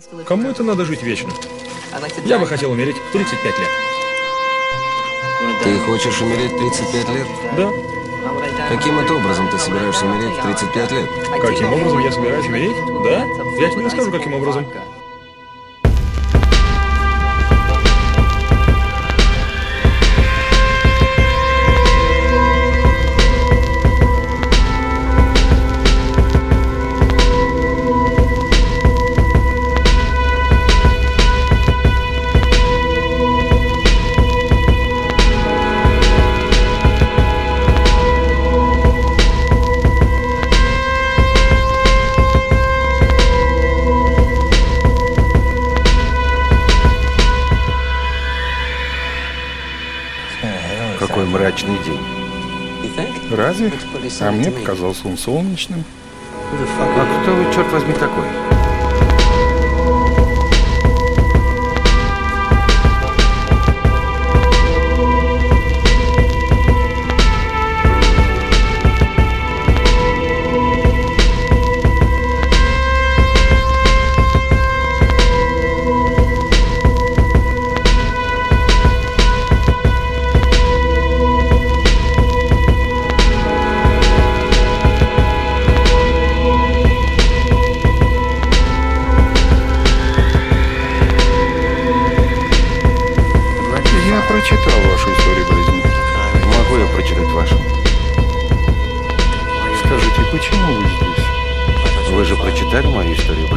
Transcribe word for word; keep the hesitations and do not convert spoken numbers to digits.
Кому это надо жить вечно? Я бы хотел умереть в тридцать пять лет. Ты хочешь умереть в тридцать пять лет? Да. Каким это образом ты собираешься умереть в тридцать пять лет? Каким образом я собираюсь умереть? Да? Я тебе расскажу, каким образом. Какой мрачный день. Разве? А мне показался он солнечным. А кто вы, черт возьми, такой? Я прочитал вашу историю болезни. Могу я прочитать вашу? Скажите, почему вы здесь? Вы же прочитали мою историю